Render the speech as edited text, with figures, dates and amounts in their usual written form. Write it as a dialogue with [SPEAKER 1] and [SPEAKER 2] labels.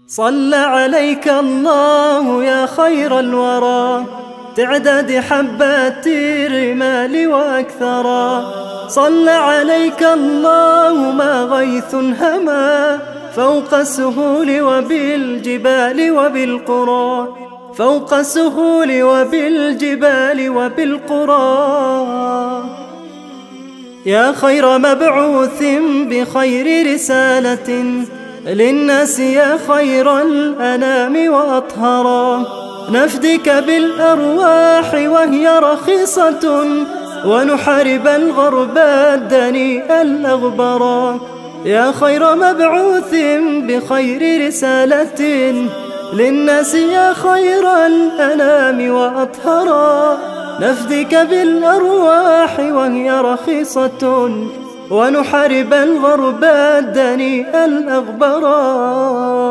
[SPEAKER 1] صلى عليك الله يا خير الورى تعداد حبات الرمال وأكثرا. صلى عليك الله ما غيث هما فوق السهول وبالجبال وبالقرى، فوق السهول وبالجبال وبالقرى. يا خير مبعوث بخير رسالة للناس، يا خير الأنام وأطهرا. نفديك بالأرواح وهي رخيصة ونحارب الغرب الدنيء الأغبرا. يا خير مبعوث بخير رسالة للناس، يا خير الأنام وأطهرا. نفديك بالأرواح وهي رخيصة ونحارب الغرب الدنيء الأغبرا.